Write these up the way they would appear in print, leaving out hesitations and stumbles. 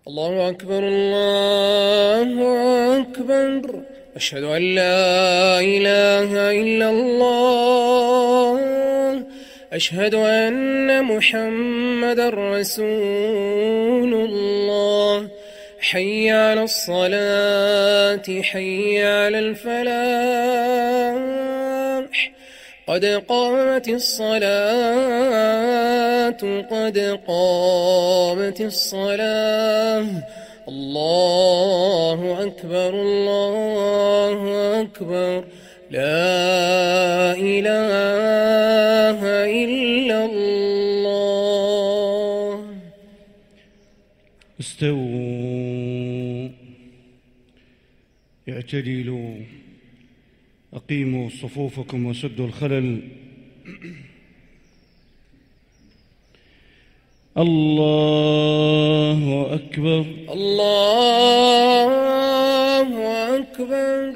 الله أكبر الله أكبر. أشهد أن لا إله إلا الله. أشهد أن محمدًا رسول الله. حي على الصلاة حي على الفلاح. قد قامت الصلاة قد قامت الصلاة. الله أكبر الله أكبر. لا إله إلا الله. استووا اعتدلوا أقيموا صفوفكم وسدوا الخلل. الله أكبر الله أكبر.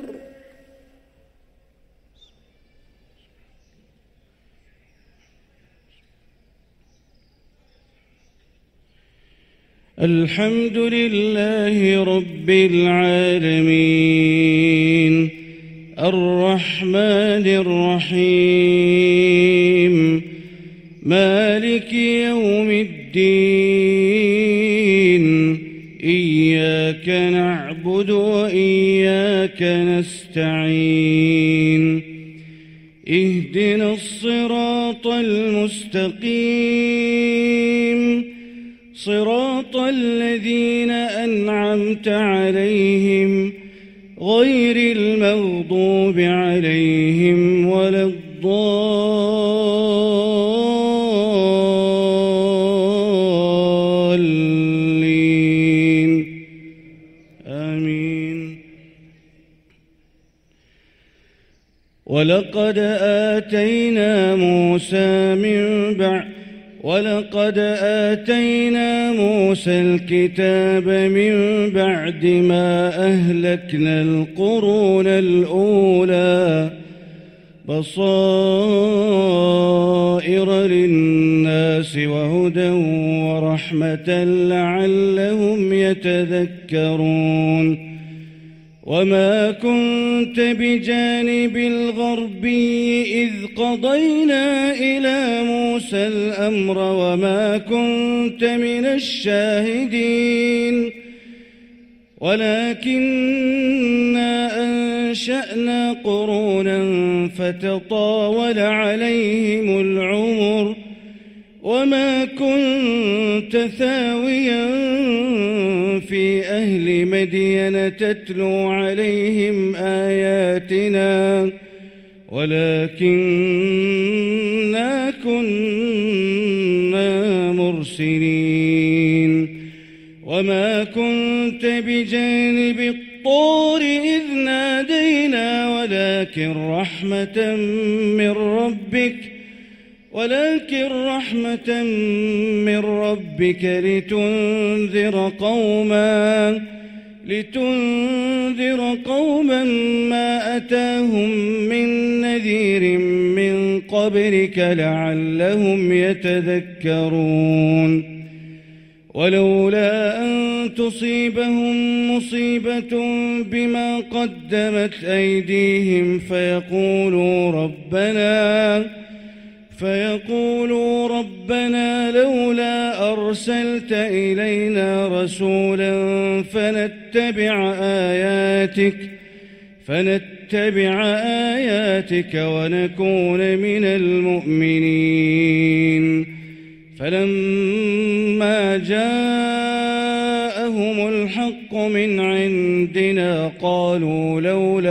الحمد لله رب العالمين الرحمن الرحيم مالك يوم الدين. إياك نعبد وإياك نستعين. اهدنا الصراط المستقيم صراط الذين أنعمت عليهم غير المغضوب عليهم ولا الضالين. آمين. ولقد آتينا موسى الكتاب من بعد ما أهلكنا القرون الأولى بصائر للناس وهدى ورحمة لعلهم يتذكرون. وما كنت بجانب الغربي إذ قضينا إلى موسى الأمر وما كنت من الشاهدين ولكننا أنشأنا قرونا فتطاول عليهم العمر وما كنت ثاويا في أهل مدين تتلو عليهم آياتنا ولكننا كنا مرسلين. وما كنت بجانب الطور إذ نادينا ولكن رحمة من ربك لتنذر قوما ما أتاهم من نذير من قبلك لعلهم يتذكرون. ولولا أن تصيبهم مصيبة بما قدمت أيديهم فيقولوا ربنا لولا أرسلت إلينا رسولا فنتبع آياتك ونكون من المؤمنين. فلما جاءهم الحق من عندنا قالوا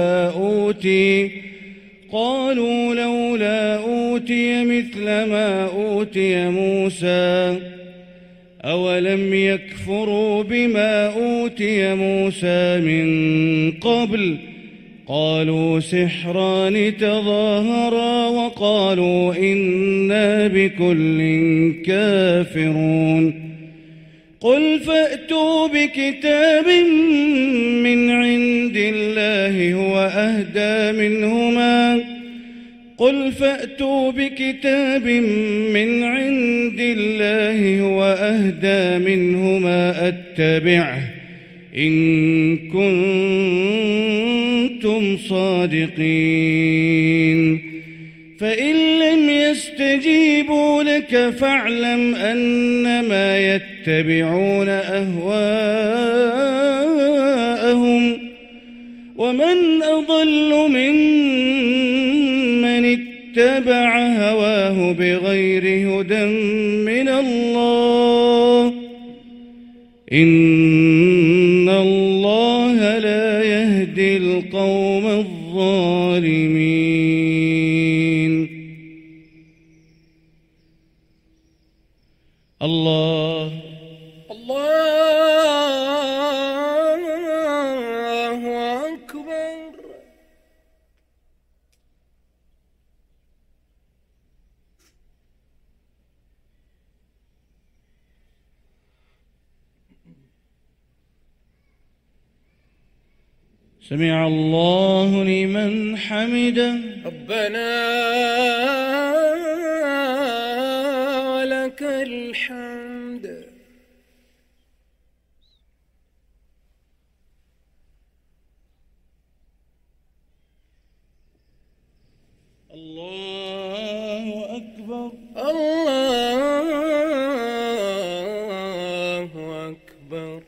لولا أوتي مثل ما أوتي موسى أولم يكفروا بما أوتي موسى من قبل قالوا سحران تظاهرا وقالوا إنا بكل كافرون. قل فأتوا بكتاب من عند الله هو أهدى منهما واتبعه إن كنتم صادقين فإن لم يستجيبوا لك فاعلم أنما يتبعون أهواءهم ومن أضل ممن اتبع هواه بغير هدى من الله إن الله لا يهدي القوم الظالمين. الله أكبر. سمع الله لمن حمده. ربنا ولك الحمد. الله أكبر. الله أكبر.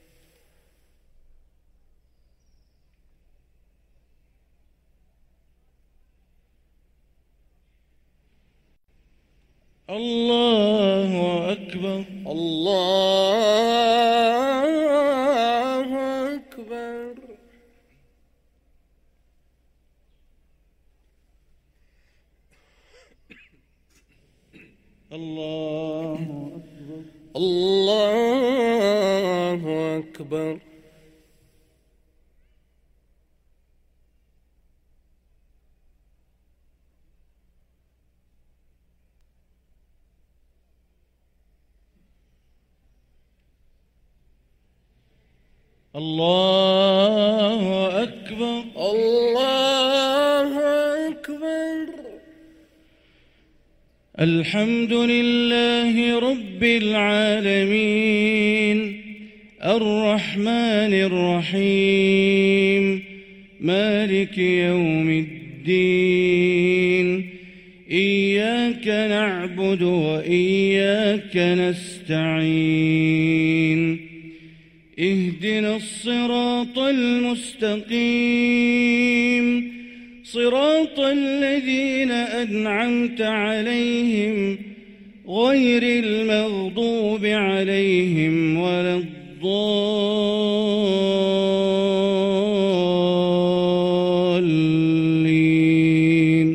الله أكبر. الله أكبر. الله أكبر. الله أكبر. الله أكبر. الله أكبر. الحمد لله رب العالمين الرحمن الرحيم مالك يوم الدين إياك نعبد وإياك نستعين اهدنا الصراط المستقيم صراط الذين أنعمت عليهم غير المغضوب عليهم ولا الضالين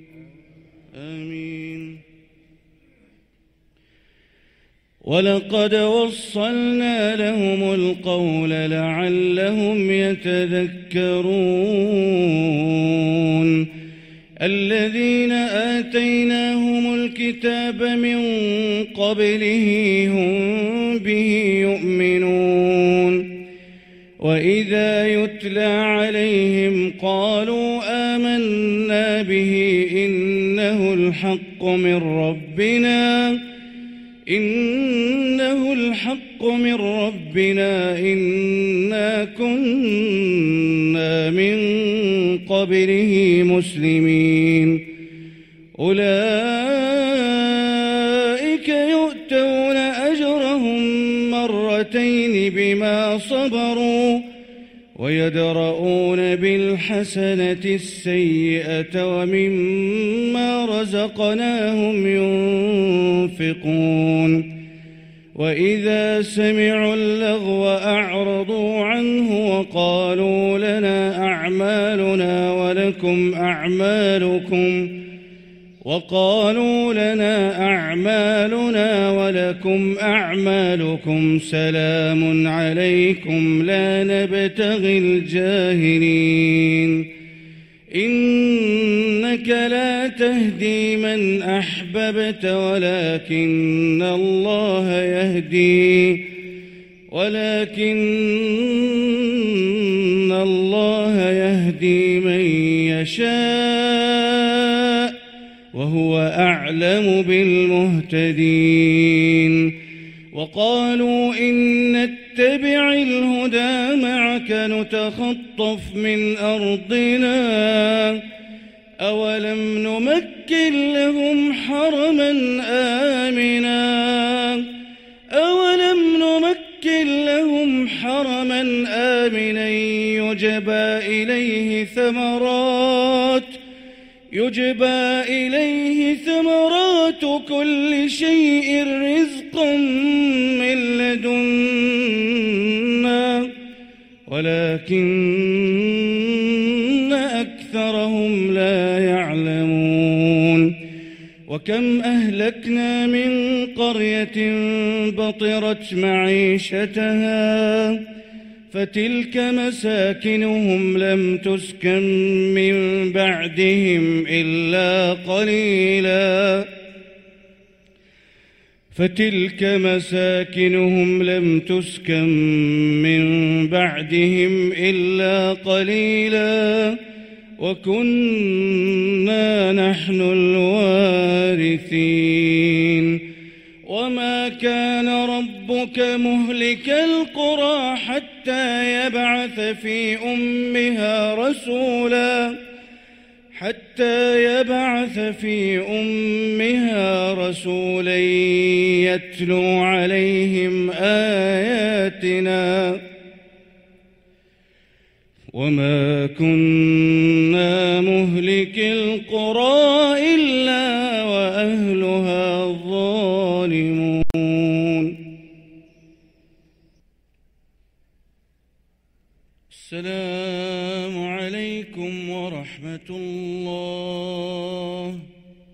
آمين. ولقد وصلنا لهم القول لعلهم يتذكرون الذين آتيناهم الكتاب من قبله هم به يؤمنون وإذا يتلى عليهم قالوا آمنا به إنه الحق من ربنا إنا كنا من قبله مسلمين أولئك يؤتون أجرهم مرتين بما صبروا ويدرؤون بالحسنة السيئة ومما رزقناهم ينفقون وإذا سمعوا اللغو أعرضوا عنه وقالوا لنا أعمالنا ولكم أعمالكم سلام عليكم لا نبتغي الجاهلين إنك لا تهدي من أحببت ولكن الله يهدي من يشاء وهو أعلم بالمهتدين وقالوا إن نتبع الهدى معك نتخطف من أرضنا أولم نمكن لهم حرما آمنا يجبى إليه ثمرات كل شيء رزقا من لدنا ولكن أكثرهم لا يعلمون وكم أهلكنا من قرية بطرت معيشتها فتلك مساكنهم لم تسكن من بعدهم إلا قليلا وكنا نحن الوارثين وما كان ربك مهلك القرى حتى يبعث في أمها رسولا يتلو عليهم آياتنا وما كنا مهلك القرى إلا وأهلها ظالمون. السلام عليكم ورحمة الله.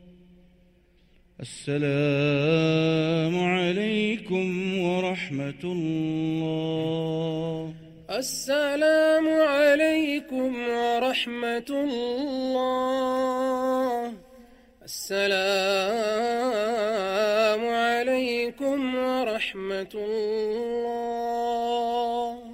السلام عليكم ورحمة الله. السلام عليكم ورحمة الله. السلام عليكم ورحمة الله.